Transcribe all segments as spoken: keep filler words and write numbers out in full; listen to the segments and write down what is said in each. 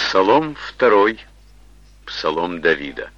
Псалом второй, псалом Давида.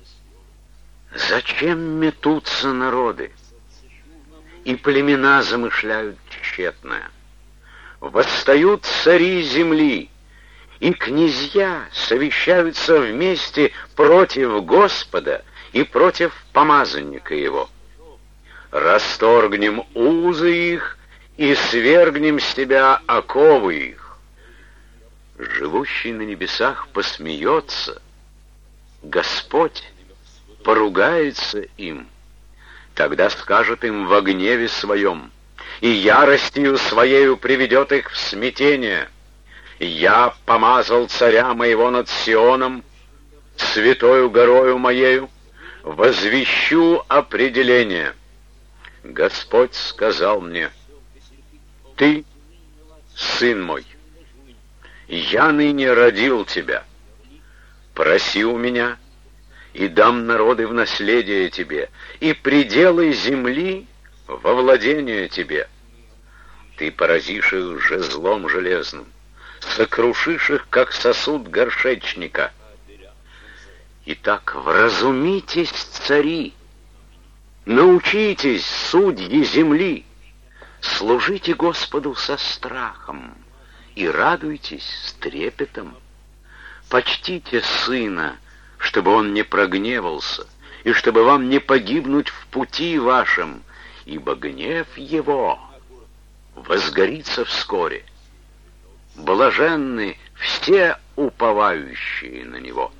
Зачем метутся народы, и племена замышляют тщетное? Восстают цари земли, и князья совещаются вместе против Господа и против помазанника его. Расторгнем узы их и свергнем с себя оковы их. Живущий на небесах посмеется, Господь поругается им. Тогда скажет им во гневе своем, и яростью своею приведет их в смятение. Я помазал царя моего над Сионом, святою горою моею, возвещу определение. Господь сказал мне: ты, сын мой, я ныне родил тебя. Проси у меня, и дам народы в наследие тебе, и пределы земли во владение тебе. Ты поразишь их жезлом железным, сокрушишь их, как сосуд горшечника. Итак, вразумитесь, цари, научитесь, судьи земли, служите Господу со страхом и радуйтесь с трепетом. Почтите сына, чтобы он не прогневался, и чтобы вам не погибнуть в пути вашем, ибо гнев его возгорится вскоре. Блаженны все уповающие на него.